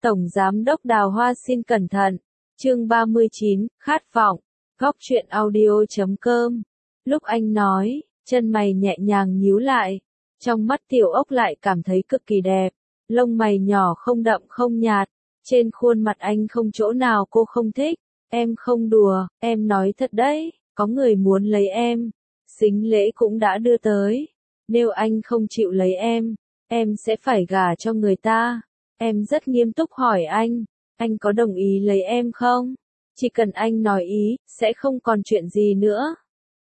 Tổng Giám đốc Đào Hoa xin cẩn thận. Chương 39, khát vọng. Góc truyện audio.com. Lúc anh nói, chân mày nhẹ nhàng nhíu lại. Trong mắt Tiểu Ốc lại cảm thấy cực kỳ đẹp. Lông mày nhỏ không đậm không nhạt. Trên khuôn mặt anh không chỗ nào cô không thích. Em không đùa, em nói thật đấy. Có người muốn lấy em. Sính lễ cũng đã đưa tới. Nếu anh không chịu lấy em sẽ phải gả cho người ta. Em rất nghiêm túc hỏi anh có đồng ý lấy em không? Chỉ cần anh nói ý, sẽ không còn chuyện gì nữa.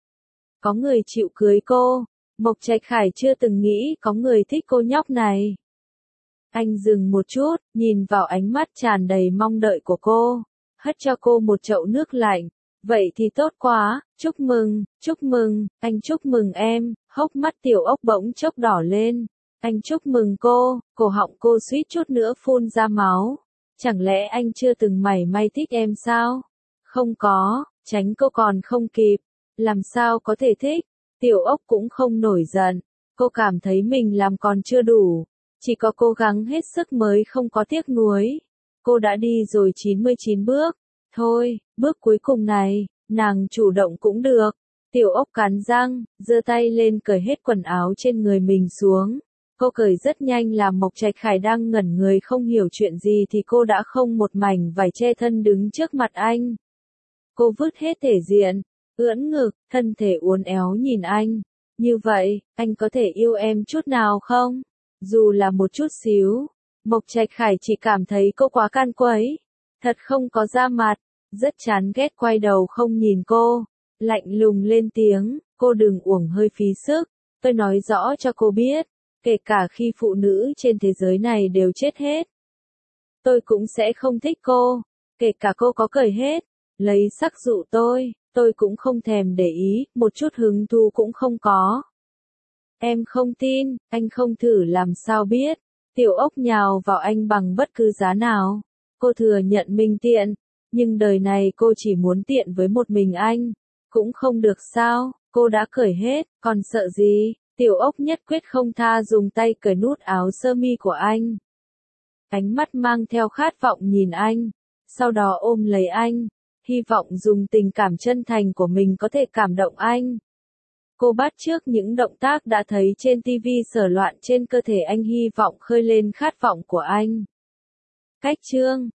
Có người chịu cưới cô. Mộc Trạch Khải chưa từng nghĩ có người thích cô nhóc này. Anh dừng một chút, nhìn vào ánh mắt tràn đầy mong đợi của cô, hất cho cô một chậu nước lạnh. Vậy thì tốt quá, chúc mừng, anh chúc mừng em. Hốc mắt Tiểu Ốc bỗng chốc đỏ lên. Anh chúc mừng cô, cổ họng cô suýt chút nữa phun ra máu. Chẳng lẽ anh chưa từng mảy may thích em sao? Không có, tránh cô còn không kịp. Làm sao có thể thích? Tiểu Ốc cũng không nổi giận. Cô cảm thấy mình làm còn chưa đủ. Chỉ có cố gắng hết sức mới không có tiếc nuối. Cô đã đi rồi 99 bước. Thôi, bước cuối cùng này, nàng chủ động cũng được. Tiểu Ốc cắn răng, giơ tay lên cởi hết quần áo trên người mình xuống. Cô cởi rất nhanh làm Mộc Trạch Khải đang ngẩn người không hiểu chuyện gì thì cô đã không một mảnh vải che thân đứng trước mặt anh. Cô vứt hết thể diện, ưỡn ngực, thân thể uốn éo nhìn anh. Như vậy, anh có thể yêu em chút nào không? Dù là một chút xíu. Mộc Trạch Khải chỉ cảm thấy cô quá can quấy. Thật không có da mặt. Rất chán ghét quay đầu không nhìn cô. Lạnh lùng lên tiếng, cô đừng uổng hơi phí sức. Tôi nói rõ cho cô biết. Kể cả khi phụ nữ trên thế giới này đều chết hết. Tôi cũng sẽ không thích cô. Kể cả cô có cởi hết. Lấy sắc dụ tôi cũng không thèm để ý, một chút hứng thú cũng không có. Em không tin, anh không thử làm sao biết. Tiểu Ốc nhào vào anh bằng bất cứ giá nào. Cô thừa nhận mình tiện, nhưng đời này cô chỉ muốn tiện với một mình anh. Cũng không được sao, cô đã cởi hết, còn sợ gì? Tiểu Ốc nhất quyết không tha dùng tay cởi nút áo sơ mi của anh. Ánh mắt mang theo khát vọng nhìn anh, sau đó ôm lấy anh, hy vọng dùng tình cảm chân thành của mình có thể cảm động anh. Cô bắt chước những động tác đã thấy trên TV sở loạn trên cơ thể anh, hy vọng khơi lên khát vọng của anh. Cách chương